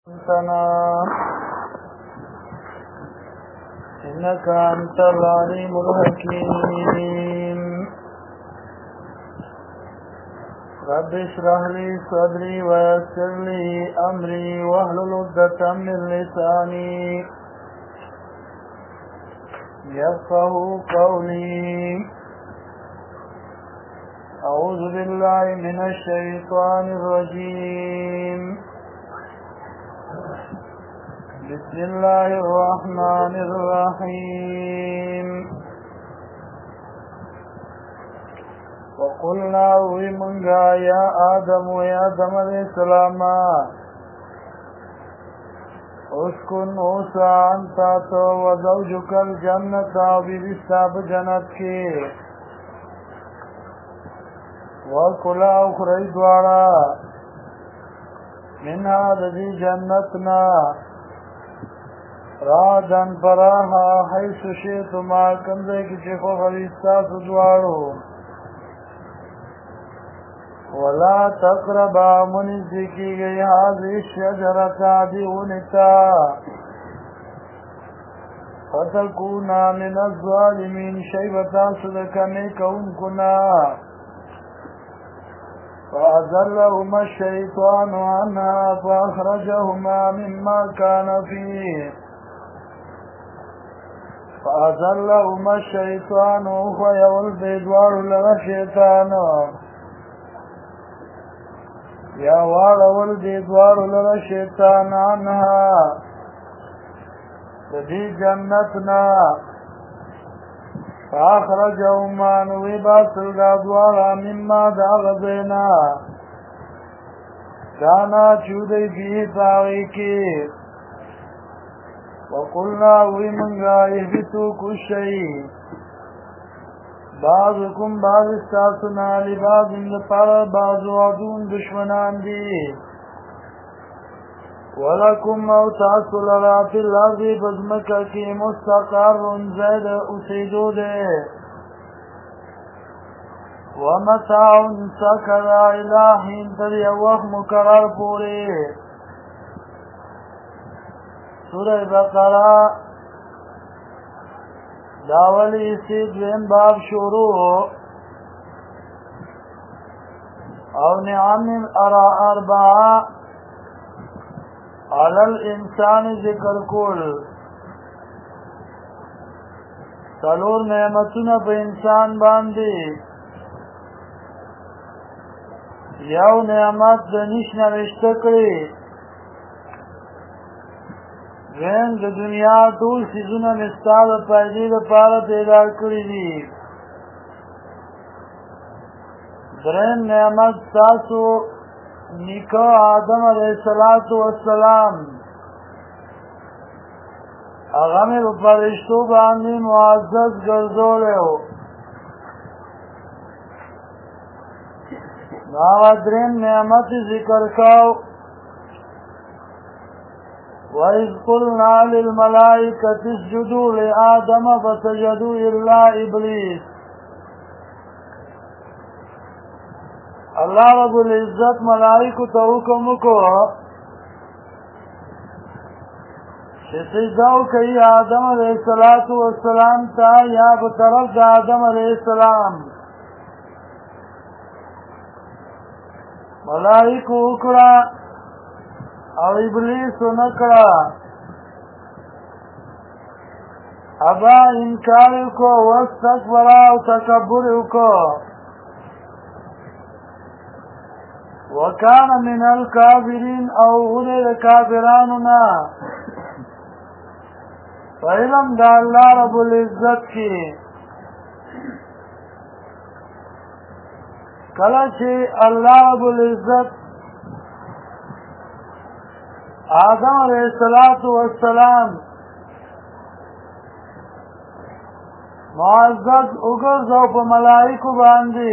إنك أنت العليم الحكيم رب اشرح لي صدري ويسر لي أمري واحلل عقدة من لساني يفقهوا قولي أعوذ بالله من الشيطان الرجيم بسم الله الرحمن الرحيم وقلنا ومنغا يا آدم عليه السلام اسكن اوسا انت تو وزوجك الجنة وبرستاب جنت کے وکلا اخری دوارا منها ددی جنتنا راجن پراها حیث شیطما کمزے کی چیخو خلیستا سدوارو ولا تقربا منزی کی گئی حاضی شجرتا دیونتا فتکونا من الظالمین شیبتا صدقنے کونکنا فأزلهما الشيطان عنها فأخرجهما مما كان فيه فأزلهما الشيطان ويولد دوار لغا شيطان يا وار ولد دوار لغا شيطان عنها لدي جنتنا فأخرجهما نويبات الغدوارا مما داغذينا كانا چودي فيه تاغيكي وقلنا ومنغا اهبتوا كشي بعضكم بعض استاسنا لبعض لپار بعض وعدون دشمنان دي ولکم او تاسو لرا فی الارض بزمکا کی مستقر زید اسیدو دے ومتاع سکرا الہین تر یوخ مقرر پوری سورہ بقرہ داولی سید وین باب شروع او نعم اربعہ على الانسان ذکر کول څلور نعمتونه په انسان باندې یو نعمت د نشنه رشته کړی وین د دنیا ټول سيزونه مستاله پیدا لپاره پیدا کړی دي درېم نعمت تاسو نیکو آدم علیہ السلام اغم فرشتو باندې معزز ګرځولیو ناغا درین نعمت ذکر کاو وَإِذْ قُلْنَا لِلْمَلَائِكَةِ اسْجُدُوا لِآدَمَ فَسَجَدُوا إِلَّا إِبْلِيسَ اللہ رب العزت ملائکو تا حکم کو کہ سجدو کئی آدم علیہ السلام تا یا بطرف دا آدم علیہ السلام ملائکو اکڑا او ابلیس نکڑا ابا انکار کو واستکبرا او تکبر کو وکان من الکافرین او غیر کافراننا فعلم دا اللہ رب العزت کی کلچی اللہ رب العزت آدم علیہ السلام معزز اگرزو پا ملائکو باندی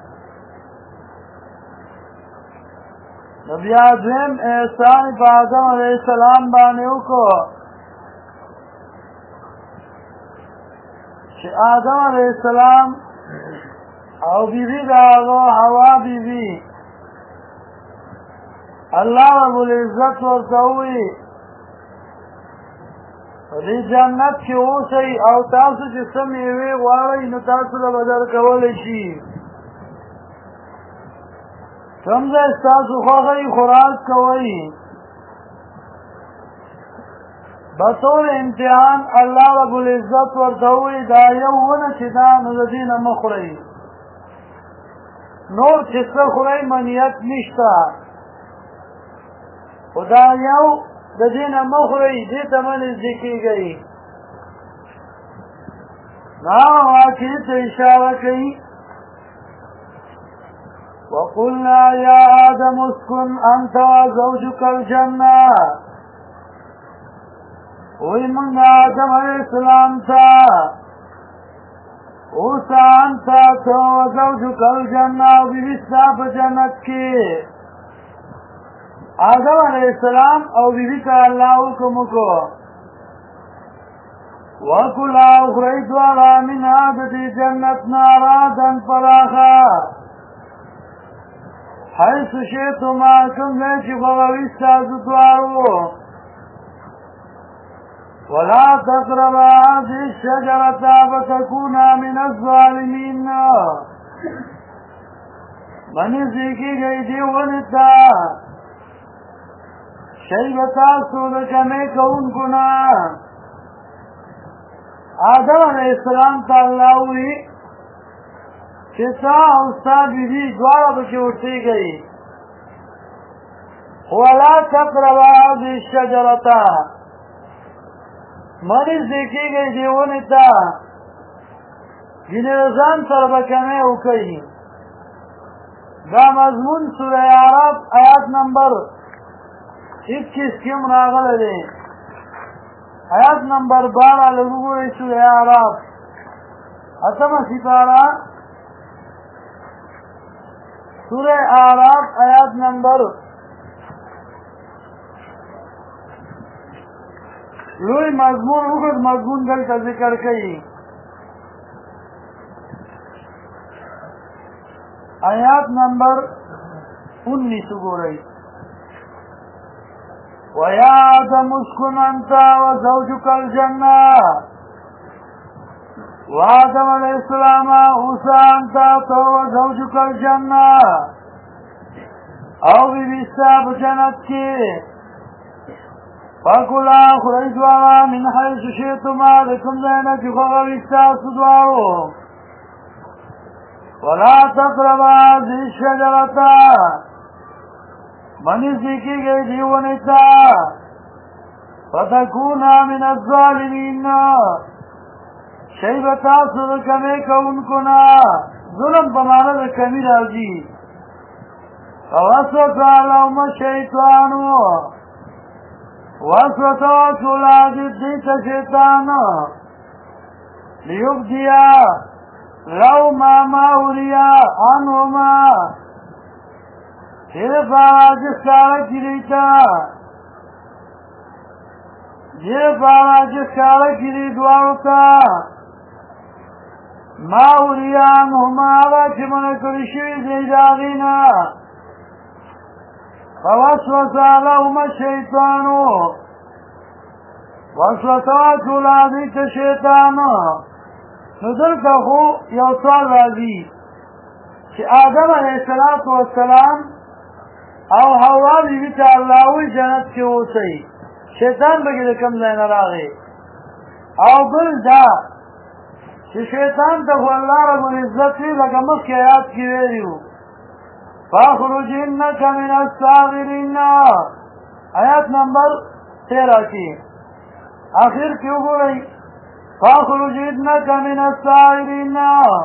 نبی آدم احسان پا آدم علیہ السلام بانیو کو چه آدم علیہ السلام او بیوی داغو حوا بیوی الله رب العزت ورته وی دې جنت کې اوسئ او تاسو چې څه میوې غواړئ نو تاسو له به درکولی شي کوم ځای ستاسو خوښئ خوراک کوئ بطور امتحان الله رب العزت ورته وی دا یو ونه چې دا نو د دې نه مه خورئ نور چې څه خورئ منیت نشته خو دا یو د دې نه مه خورئ دې ته مه نږدې کېږئ نو هغه واقعې ته اشاره کوي وقلنا يا آدم اسكن أنت وزوجك الجنة ومن آدم عليه السلام تا اوسا أنت وزوجك الجنة وببسا بجنتك آدم علیہ السلام او بیبی تا اللہ حکمکو وَكُلَا اُخْرَيْتُ عَلَى مِنْ عَادَةِ جَنَّتْنَا رَادًا فَرَاخًا حيث شئتما كم ليش بغوي استاذتوارو ولا تقربا هذه الشجرة فتكونا من الظالمين من زيكي گئی ونتا شیبتا سودک میں کون کنا آدم علیہ السلام تا اللہ ہوئی چتا استاد بیبی دوارا بکی اٹھتی گئی ولا تقربا هذه الشجرة مریض دیکھی گئی دیونی تا جنی رزان سر بکنے اکئی دا مضمون سورہ اعراف آیات نمبر 21 کم راغل دے آیات نمبر 12 لگو گئی سورہ اعراف اتم سپارہ سورہ اعراف آیات نمبر لوی مضمون اگد مضمون دل کا ذکر کئی آیات نمبر 19 گو رئی وَيَا آدَمُ اسْكُنْ أَنْتَ وَزَوْجُكَ الْجَنَّةَ وآدم علیہ السلام اوسا انتا تو وزوجک الجنہ او بی بیستا بجنت کی فَكُلَا خُرَيْجُوَا مِنْ حَيْثُ شِئْتُمَا لَكُمْ زَيْنَةِ خَغَوِسْتَا سُدْوَارُ وَلَا تَقْرَبَا هَذِهِ الشَّجَرَةَ منیزی کی گئی دیونیتا فَتَكُونَا مِنَ الظَّالِمِينَ شیبتا سر کمی کون کنا ظلم پمانا در کمی راجی فَوَسْوَسَ لَهُمَ الشَّيْطَانُ وَسْوَسَ چولاد دیت شیطان لیبدیا لَهُمَا مَا أُرِيَا عَنْهُمَا پھر پارا جس کارا کریتا یہ پارا جس کارا کری دوارتا ما اوریان هما آغا چی من کرشوی دیداغینا فوسوسا لهم الشیطانو وسوسا چولادیت شیطانو ندر کا خو یو سوال رازی چی آدم علیہ السلام او حوا بیبی تا اللہوی جنت کی اوسی شیطان بگی دا کم زین راغی او بل دا چی شیطان تا خو اللہ رب العزت وی لکا مخ کی آیات کی ویریو فاخرجنک من الساغرین آیات نمبر 13 کی آخر کیوں گو رہی فاخرجنک من الساغرین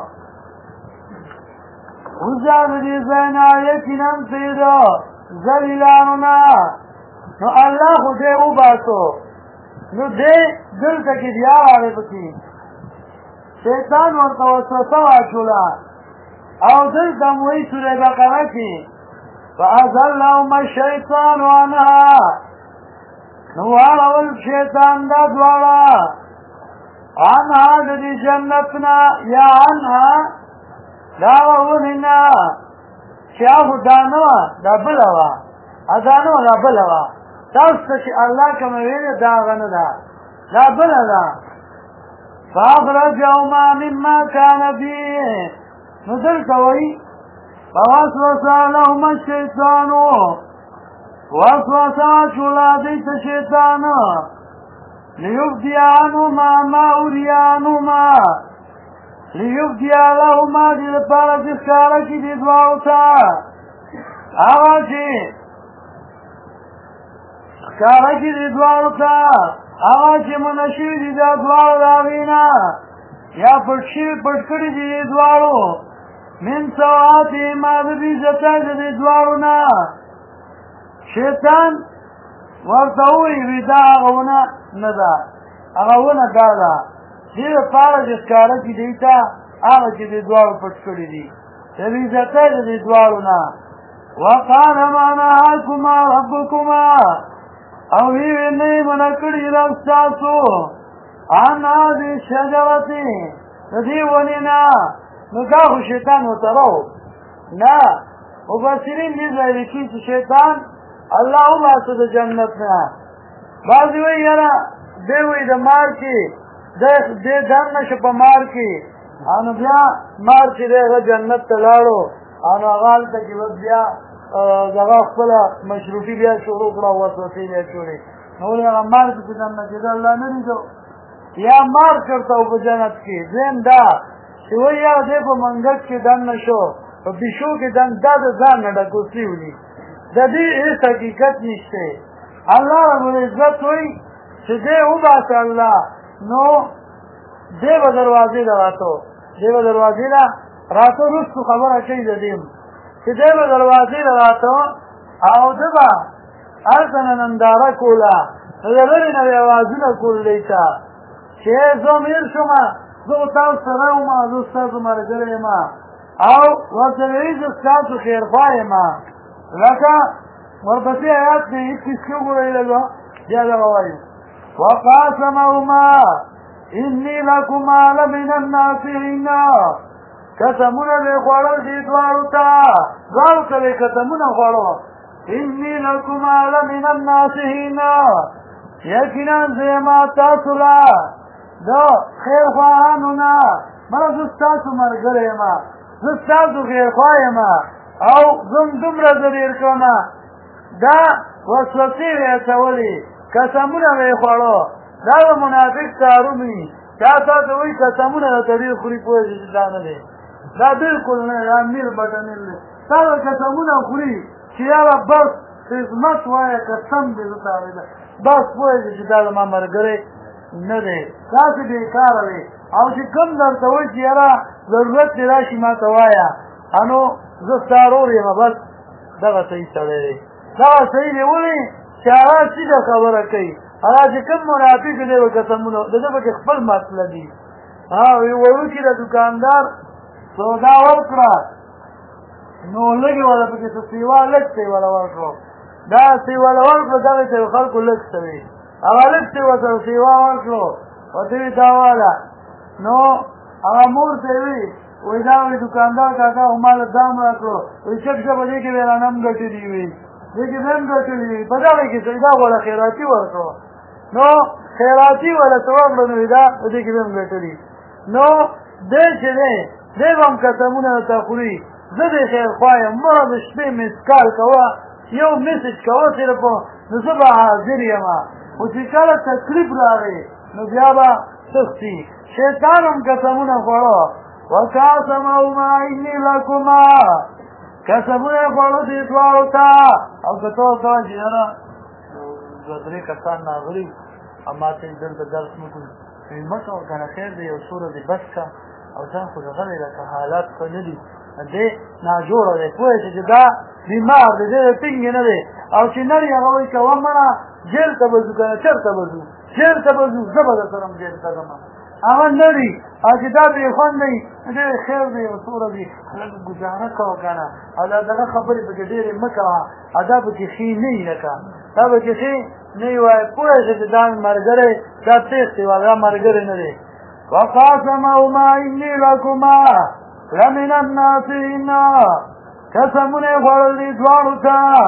وزاد دی زینا یکنن تیرا زلیلانونا نو اللہ خو دے او باسو نو دے دل تکی دیار آرے بکی شیطان ورطا وسوسا واچولا او دل تموی سورہ بقرہ کی فَأَزَلَّهُمَ الشَّيْطَانُ عَنْهَا نوارا والشیطان دا دوارا عنها دی جنتنا یا عنها داووننا شاہو دانوا دا بلوا ادانو لا بل وا تاسو چې الله کوم ویل دا غنه دا لا بل دا فاخرجهما مما كان فيه نزل کوي فوسوس لهما الشيطان وسوس شولادي الشيطان ليبدي عنهما ما أري عنهما ليبدي لهما للپاره چې ښکاره کړي دي دواړو ته هغه چې ښکاره کړي دي دواړو ته هغه چې منع شوي دي دا دواړو د هغې نه یا پټ کړي دي دې دواړو من سوآتهما د دې عزته د دې دواړو نه شیطان ورته ووایي دا هغه ونه نه ده هغه ونه دا ده دې دپاره چې ښکاره کړي دې ته هغه چې دې دواړو پټ کړي دي د دې عزته د دې دواړو نه وقال ما نهاكما ربكما او وی نه منع کړي رب تاسو عن هذه الشجرة د دې ونې نه نو دا خو شیطان ورته راو نه مفسرین دې ځای لیکي چې شیطان الله وباسه د جنت نه بعضې وایي یاره دی وایي د مار کې دی دننه شو په مار کې او نو بیا مار چې دی هغه جنت ته لاړو او نو هغه هلته کې بس بیا دغه خپله مشروطي بیا شروع کړه او وسوسې بیا شوړې نو ولې هغه مار کې چې دننه کېده الله نه لیدو یا مار چېرته و په جنت کې دویم دا چې وایي یاره دی په منګک کې دننه شو په پیشو کې دا د ځان نه ډکوسي ولي د دې هېڅ حقیقت نشته الله ربالعزت وایي چې دی وباسه الله نو دی به دروازې له راتو دی به دروازې له راتو رستو خبره کوي د دې چې دی به دروازې له راتو او ده به هلته نه ننداره کوله نو د لرې نه به اوازونه کول دی ته چې زه میر شومه زه خو تاسو سره وم زه ستاسو ملګری یم او ورته وایي زه ستاسو خیرخوا یم لکه ورپسې آیات دی هېڅ کیسې وګورئ لږه بیا دغه وایي وقاسمهما إني لكما لمن الناصحين قسمونه به خوړل دي دواړو ته دواړو ته به قسمونه خوړو إني لكما لمن الناصحين یقینا زه یم تاسو له د خیرخواهانو نه مړه زه ستاسو ملګری یم زه ستاسو خیرخوا یم او زه هم دومره زه ډېر کړم دا وسوسې به یې اچولې قسمونه به یې خوړو دا به منافق کارونه وي چا تا ته وایي قسمونه راته ډېر خوري پوهېږي چې دا نه دی دا بلکل نه دا میل بټنل دی تا به قسمونه خوري چې یاره بس خدمت وایه قسم دې زه تاوېده بس پوهېږي چې دا زما ملګری نه دی داسې بېکاره دی او چې کوم درته وایي چې یاره ضرورت دې راشي ما ته وایه انو زه ستا ورور یم بس دغه صحیح سړی دی دغه صحیح دی ولې چې هغه سیده خبره کوي هغه چې کوم منافق دی به قسمونه د ده پکې خپل مسله دي وړوکي د دوکاندار سودا ورکړه نو لږې والا پکې څه سیوا لږ څه یې والا ورکړو دا سیواله ورکړو دغې ته یو خلکو لږ څه وي هغه لږ څه یې ورته سیوا ورکړو ورته وي دا واله نو هغه مور ته یې وي وایي دا وایي دوکاندار کاکا خو ما له دام راکړو وایي چک شه په دې کې به یې رانه هم ګټلي وي دې کې به هم ګټلي وي په دغې کې څه دا واله خیراتي ورکړو نو خیراتي والا څه ورکړو نو دا په دې کې به هم ګټلي نو دی چې دی دی به هم قسمونه ورته خوري زه دې خیرخوا یم مه د شپې مسکال کوه یو میسج کوه صرف نو زه به حاضر یم خو چې کله تکلیف راغی نو بیا به سختي شیطان هم قسمونه خوړو وقاسمهما إني لكما قسمونه خوړو دې دواړو ته او که ته ورته وایې چې یاره دوه درې کسان راغلي او ما ته دلته درس مه کوي وایي مه کوه که نه خیر دی یو څو ورځې بس که او ځان خو دغه دی لکه حالات ښه نه دي دې ناجوړه دی پوه شې چې دا بیمار دی دی ټینګې نه دی او چې نري هغه وایي که ومړه جیل ته به ځو که نه چېرته به ځو جیل ته به ځو زه به در سره هم جیل ته ځم هغه نري او چې دا بېخوند دی ډېر خیر دی یو څو ورځې لږ ګزاره کوه که نه او دا دغه خبرې پکې ډېرې مه کوه او دا پکې ښې نه وي لکه دا پکې ښې نه وي وایي پوه شې چې دا ملګری دا تېښتې وه دا ملګری نه دی وقاسمهما إني لكما لمن الناصحين قسمونه خوړل دي دواړو ته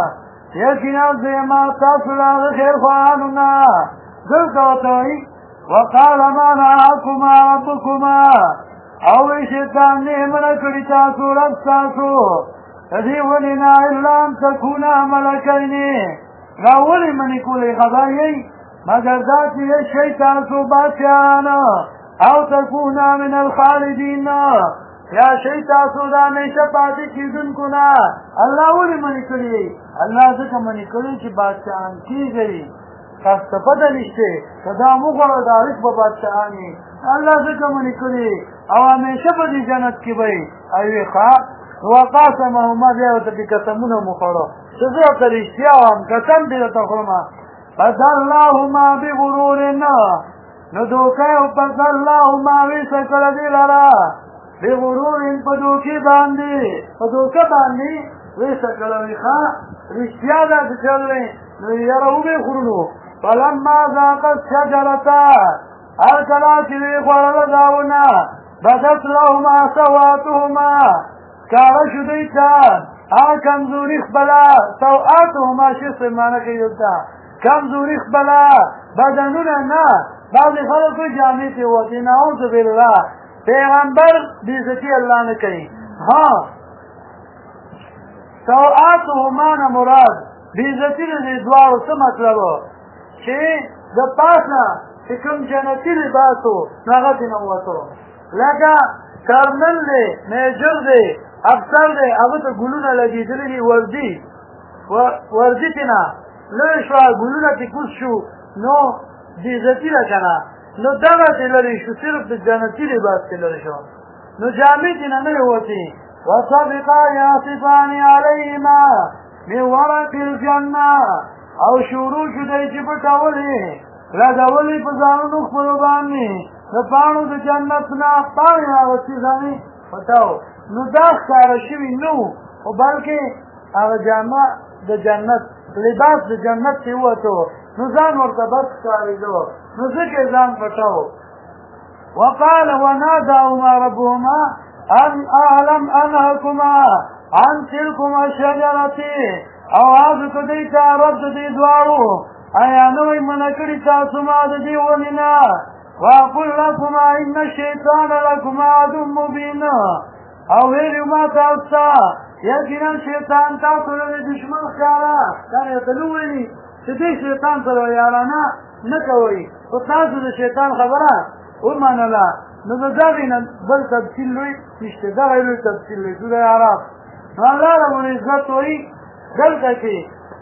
یقینا زما تاسو له خیر خوانونه دلته وتوي وقال ما نهاكما ربكما او شیطان نه منع کړی تاسو رب تاسو دې ولنا الا ان تكونا ملکین راولي منی کولې خدای مگر دا چې شي تاسو بادشاہان او تكونا من الخالدین یا شي تاسو دا نشه پاتې کیدونکو نه الله ولي منی کړی الله څنګه منی کړی چې بادشاہان کیږي تاسو پته نشته کدا موږ د عارف په بادشاہانی الله څنګه منی کړی او همیشه په دې جنت کې وي ایوه ښا وقاسمهما بیا ته قسمونه مخړو چې زه ته رښتیا وایم قسم دې ته خورم فذلهما بغرور نو دوکه او فذلهما وسکل دې لرا بغرور په دوکه باندې وسکل ویخا رښتیا ده چې نو یاره به خورلو فلما ذاق الشجرة الکلا چې خوړل داونه بدت لهما سواتهما کارا شدیتا کمزوری خبلا سوآتهما شخص معنی که یوتا کمزوری خبلا بدنون نه بعضی خلقو جامعی تیواتی نعوذ بالله پیغمبر بیزتی اللہ نکنی ها سوآتهما نمراد بیزتی نزی دوارو سا مطلبو چه دا پاسنا چې کوم جنتی لباسو ناغتی نموتو لکه کرنل دی میجر دی افسر دی هغه ته ګلونه لګېدلي دي وردي تېنه لرې شوه ګلونه ترې کوز شو نو بېعزتي ده که نه نو دغسې لرې شو صرف د جنتي لباس کې لرې شو نو جامې تېنه نه وتې وصبقا یعصفان علیهما من ورق الجنه او شروع شو دی چې پټولې لګولې په ځانونو خپلو باندې د پاڼو د جنت نه پاڼې راغوستې ځانې پټاو نو دا ښکاره شوي نه خو بلکې هغه جامه د جنت لباس د جنت چې ووتو نو ځان ورته بس ښکارېدو نو ځکه ځان پټاو وقال وناداهما ربهما ان اعلم انهكما عن تلكما الشجرة او هغه کو دی ته رب د دې دواړو ایا نوې منع کړي تاسو ما د دې ونې نه وقل لكما ان الشيطان لكما عدو مبين او ویلو ما تاسو یقینا شیطان تاسو له دشمن ښکارا دا ته نو ویلي چې دې شیطان سره یارانه نه کوي او تاسو د شیطان خبره ومنله نو دا غوښنه بل تفصیل وي نشته دا غوښنه تفصیل وي سوره اعراف الله رب العزت وایي دلته کې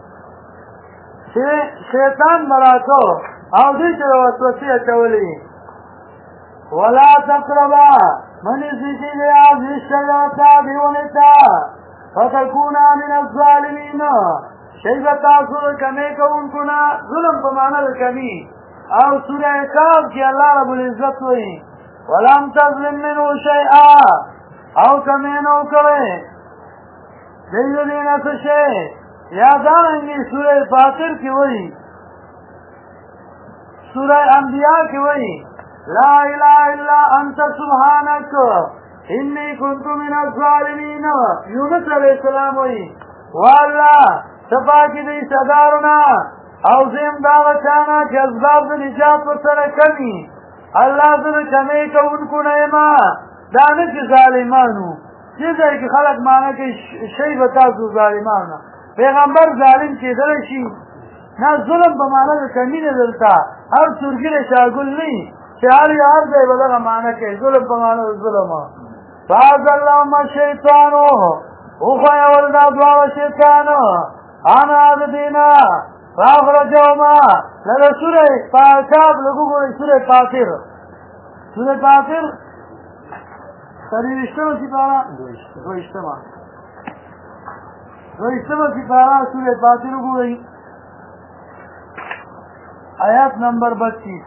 شیطان مراتو او دې چې وسوسه اچولې ولا تقربا من زيد هذه الشجرة بونتا فتكونا من الظالمين شيء تاسو کمه کوونکنا ظلم په معنا کمی او سوره کاف کې الله رب العزت وایي ولم تظلم منه شيئا او کمه نو کوي دې نه څه شي یادانګي سوره فاطر کې وایي سوره انبیاء کې وایي لا اله الا انت سبحانك انی كنت من الظالمین یونس علیہ السلام وایي والله صفاکی دی صدارنا او زم دا وچانا چې اسباب د نجات ورسره کمی الله زره کمی کوونکو نه ما دا نه چې ظالمانو چې ځای کې خلک معنی کوي شی به تاسو ظالمانو پیغمبر ظالم کېدلی شي نه ظلم په معنی د کمی نه دلته هر سورګي شاګل نه چې هر ځای به دغه معنی کوي ظلم په معنی د ظلم فازلهم الشیطان وخیول دا دواړه شیطانو انا عبدینا فاخرجهما لذا سوره فاکاب لگو گوئی سوره فاطر سریوشتما سپارا دوشتما سپارا سوره فاطر گوئی آیات نمبر 32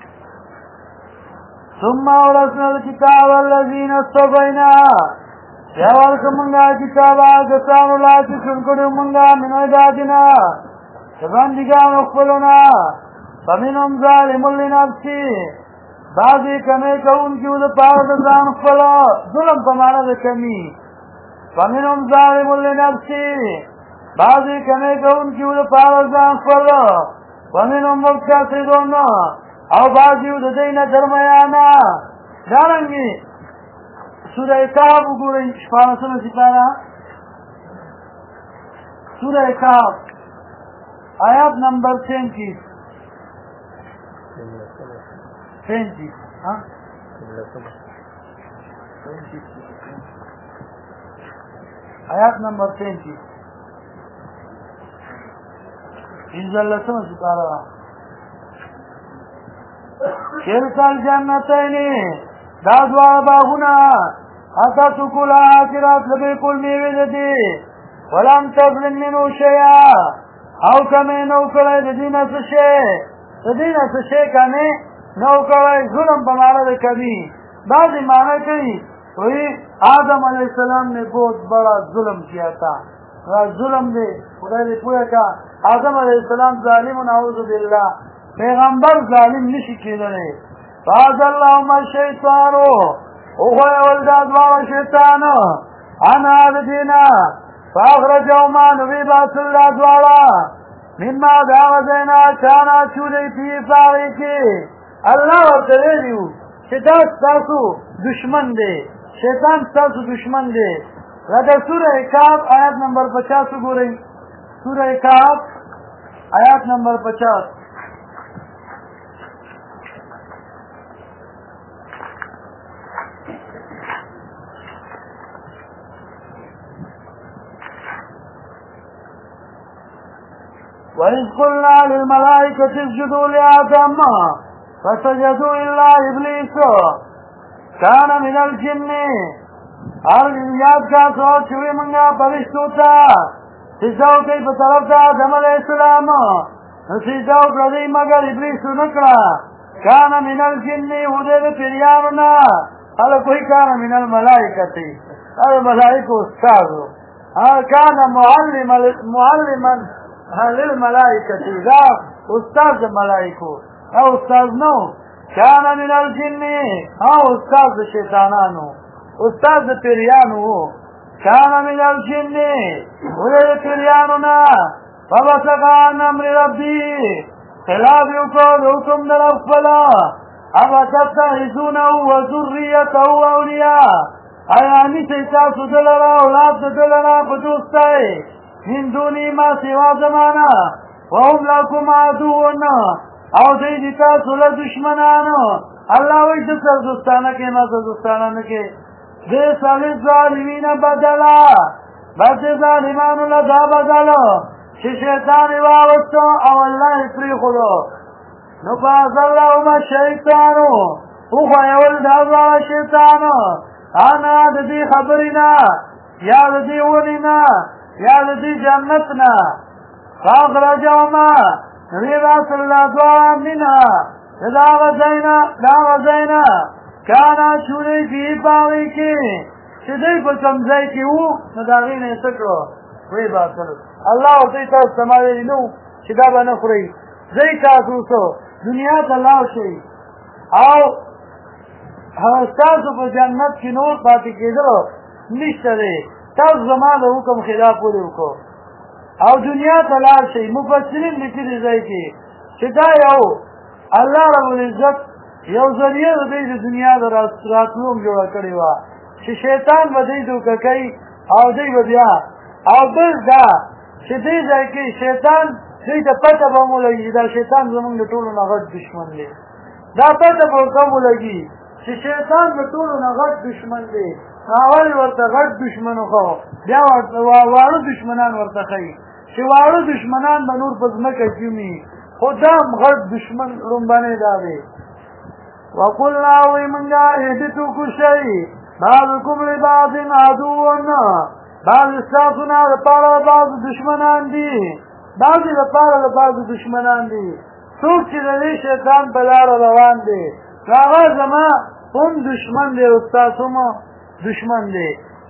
ثم أورثنا الكتاب الذين اصطفينا یا ورکړه مونږه کتابه کسانو لا چې چون کړو مونږه من عبادنا د بندګانو خپلونه فمنهم ظالم لنفسه بعضې کمی کوونکي و د پاره د ځان خپل ظلم په معنا د کمي فمنهم ظالم لنفسه بعضې کمی کوونکي و د پاره د ځان خپل ومنهم مقتصدون او بعضې و د دوی نه درمیانه دارنګې سوره کهف وګورئ شپاړسمه سپاره سوره کهف آیات نمبر 33 آیات نمبر 33 انزلتم سپارا کلتال جنتین دا دوار باغونا اتا سکولا آکرات لبیکل میوی دی ولم تظلم منو شیعا او کمی نو کلی دینا سشے کمی نو کلی ظلم بمارا دی کبھی بعضی معنی کئی وہی آدم علیہ السلام نے بہت بڑا ظلم کیا تھا ظلم دے خدا نے پویا کہا آدم علیہ السلام ظالم نعوذ باللہ پیغمبر ظالم نشی کی دنے فاز اللہم الشیطانو اخوی ولداد وارا شیطان انا عددینا فاخرجهما نبی باس اللہ دوارا مما داغزینا چانا چودی پی فاغی کی اللہ ورطلیلیو شیطان ستاسو دشمن دے شیطان ستاسو دشمن دے لکه سورہ کہف آیات نمبر 50 گو رہی سورہ کہف آیات نمبر 50 وَإِذْ قُلْنَا لِلْمَلَائِكَةِ اسْجُدُوا لِآدَمَ فَسَجَدُوا إِلَّا إِبْلِيسَ كَانَ مِنَ الْجِنِّ اور یاد کا سوچ ہوئی منگا فرشتوں تا سجدو کئی بطرف تا آدم علیہ السلام سجدو کردی مگر ابلیس نکڑا کانا من الجن ودید پیریانونا حالا کوئی کانا من الملائکتی اور ملائکو استاذو کانا معلما للملائکتی دا استاذ ملائکو او استاذ نو کانا من الجن او استاذ شیطانانو استاد پیریانو کانا من الجن ولد پیریانونا فبسقا عن امر ربی خلاف یوکو حکم در افلا ابا تتخذونه وذریته اولیاء ایانی سیتاسو دلرا اولاد دلرا بدوستای من دونی ما سوا زمانا وهم لکم عدوون او دیدی تاسو لدشمنانو اللہ وی دسر دوستانه که ما دوستانه که بیس للظالمین بدلا بس ظالمانو لدا بدلو چه شیطانی واوستو او اللہ پری خودو نو پاس اللہم الشیطانو اوخوی ولدازوار شیطانو آنا دی خبرینا یا دی ونینا یا دی جنتنا فاخرجوما نبیباس اللہ دوارا منها داغ زینا کانا چوری فی باغی کی چه دی پا کمزائی کی او نداغی نیسکرو وی باسلو اللہ ورطی تاس سماوی نو چه دا با نخوری زی تاسوسو دنیا تلاو شئی او همستاسو پا جنت کی نور پاتی کی دلو نشتا دی تاس زمان دا حکم خلاف پوری وکو او دنیا تلاو شئی مفسرین لکی دی زی کی چه دا یو اللہ رب العزت یو ذریعه د دې دنیا د راتلوم جوړه کړې وه چې شیطان به دوی دوکه کوي او دوی به بیا او بل دا چې دې ځای کې شیطان دوی ته پته به ولګي دا شیطان زموږ د ټولو نه غټ دشمن دی دا پته به ورته ولګي چې شیطان د ټولو نه غټ دشمن دی اول ورته غټ دشمن وخو بیا ورته واړه دشمنان ورته ښیي چې واړه دشمنان به نور په ځمکه جومي خو دا هم غټ دشمن لومبنی دا دی وقلنا وی منگا احبتو کشئی بعضکم لبعض عدوون بعض استاسونا لپارا بعض دشمنان دی بعضی لپارا بعض دشمنان دی سوک چی دلی شیطان بلار روان دی راغا زما هم دشمن دی استاسوما دشمن دی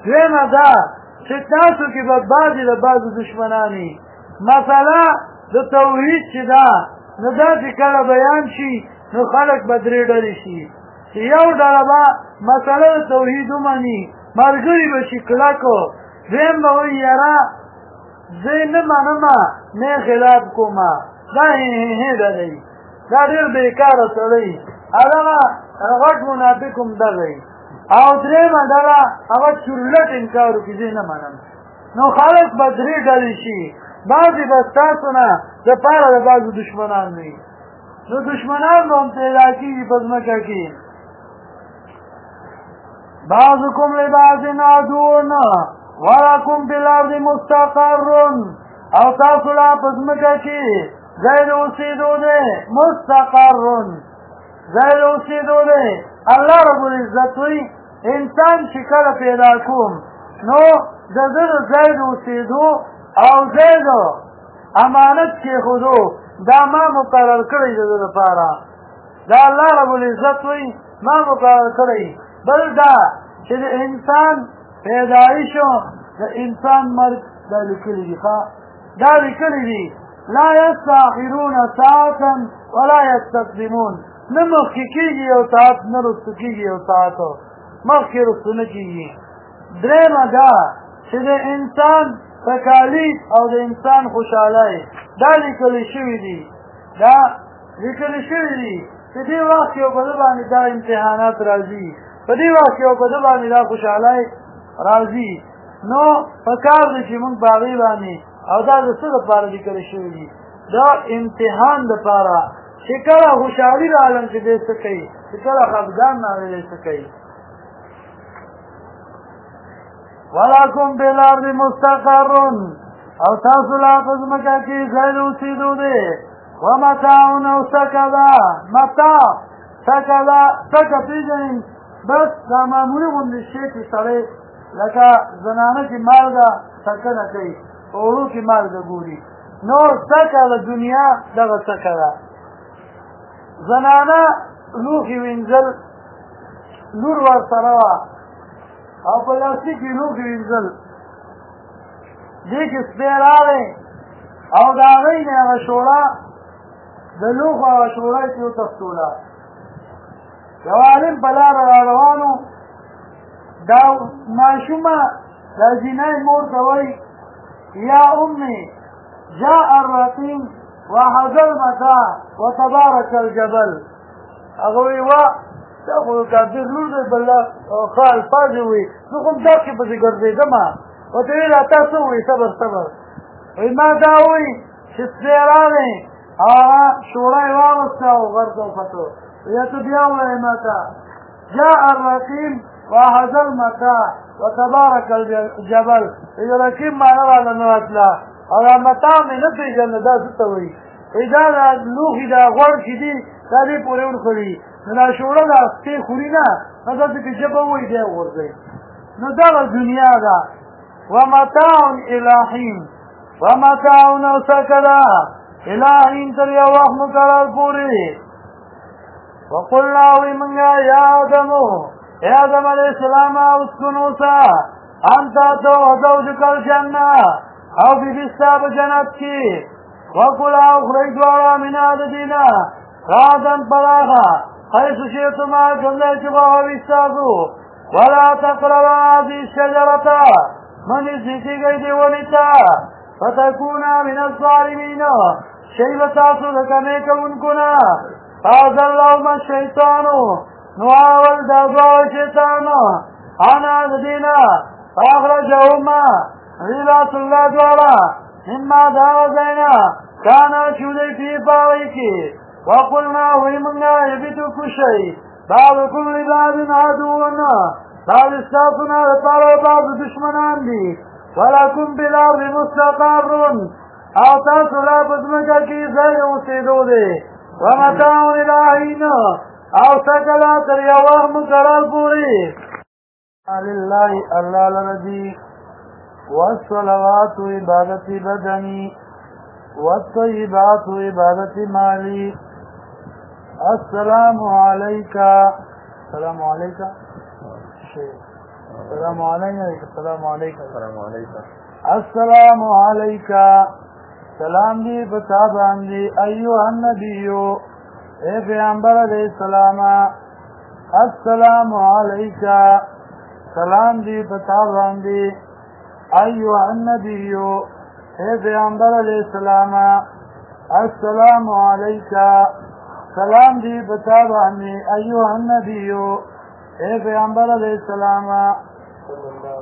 دویمه دا چې تاسو کې به بعضې د بعضو دشمنانې مسله د توحید چې ده نو دا چې کله بیان شي نو خلک به درې ډلې شي چې یو ډله به مسله د توحید ومني ملګري به شي کلکو دویم به وایي یاره زه یې نه منمه نه خلاف کومه دا هې ډلې دا ډېر بېکاره سړی هغه غټ منافق هم دغه او درېیمه ډله هغه چورلټ انکار وکړي زه یې نه منم نو خلک به درې ډلې شي بعضې به ستاسو نه دپاره د بعضو دشمنان وي نو دشمنان به هم پیدا کېږي په ځمکه کې بعضکم لبعض عدون ولکم فی الارض مستقر او تاسو لا په ځمکه کې ځای د اوسېدو دی مستقر ځای د اوسېدو دی الله رب العزت وایي انسان چې کله پیدا کوم نو د ده د ځای د اوسېدو او ځای د امانت کېښودو دا ما مقرر کړی د ده دپاره دا الله رب العزت وایي ما مقرر کړی بل دا چې د انسان پیدایش د انسان مرګ دا لیکلي دي دا لیکلي دي لا یستأخرون ساعة ولا یستقدمون نه مخکې کېږي یو ساعت نه رستو کېږي یو ساعت مخکې رستو نه کېږي درېیمه دا چې د انسان تکالیف او د انسان خوشحالۍ دا لیکلي شوي دي دا لیکلي شوي دي چې دې وخت یو په ده باندې دا امتحانات راځي په دې وخت یو په ده باندې دا خوشحالۍ راځي نو په کار دی چې موږ په هغې باندې او دا د څه دپاره لیکلی شوي دي دا امتحان دپاره چې کله خوشحالي راغلم چې دی څه کوي چې کله خفګان راغلی دی څه کوي ولکم فی الارض مستقر او تاسو لا په ځمکه کې ځای د اوسېدو دی ومتاعون او سکه ده متاع سکه ده سکه پېژنئ بس دا معمولي غوندې شی چې سړی لکه زنانه چې مالګه سکه نه کوي په اوړو کې مالګه ګوري نو سکه د دنیا دغه سکه ده زنانه لوښي وینځل لور ورسره وه او په لاسي کې لوښي وینځل دې کې سپی راغی او د هغې نه هغه شوړه د لوښو هغه شوړه یې ترې وتښتوله یو عالم په لاره را روانو دا ماشومه دا جینۍ مور ته وایي یا امي جاء الرقیم وحضر المتاع وتبارك الجبل هغه وایي وا دا خو کافر لور دی بله ښه الفاظ یې وایي زه خو هم داسې پسې ګرځېدم ورته ویل تا څه وایي صبر صبر وایي ما دا وایي چې سپی راغی هغه شوړه یې واغوسته او غر ته وختو یا ته بیا وایې ما ته جاء الرقیم وحضر المتاع وتبارك الجبل وایي رقیم معنا راله نه راتله او دا متاع مې نه پېژنده دا څه ته وایي وایي دا لوښي دا غوړ چې دي دا دې پورې ورخوري نو دا شوړه دا سپی خوري نه نو داسې کې ژبه وایي دی غورځوي نو دغه دنیا ده ومتاع الی حین ومتاع او سکه ده الی حین تر یو وخت مقرر پورې وقلنا وی منگا یا آدمو اے آدم علیہ السلام اسکن اوسا انتا تو زوجک الجنہ او بی بستا بجنت کی وقلا اخرج دوارا من آددینا رادن پراغا حیث شیطما جملے چبا ویستازو ولا تقربا هذه الشجرة من ازیتی گئی دیونیتا فتکونا من الظالمین شیبتاسو لکنے کونکنا فازلهم الشیطان نواول دازوا الشیطان انا ددینا فاخرجهما غیلات اللہ دوارا مما داوزینا کانا چودی فی پاویکی وقلنا ویمنا یبیتو کشی بعضکم لبعض عدوون بعض استاسنا لپارو بعض دشمنان دی ولکم بالارض مستقر او تاسو لا پزمکا کی ځای اوسېدو دی ومتاع الی حین او سکلا تر یو وخت مقرر پورې لله الله لردی والصلوات عبادت بدنی والطیبات عبادت مالی السلام علیکا السلام علیکا السلام علیکم. السلام علیکم. السلام علیکم. السلام علیکم. سلام دی بتا باندې ایوه النبیو اے پیغمبر علیہ السلام. السلام علیکم. سلام دی بتا باندې ایوه النبیو اے پیغمبر علیہ السلام. السلام علیکم. سلام دی بتا باندې ایوه النبیو اے پیغمبر علیہ السلام.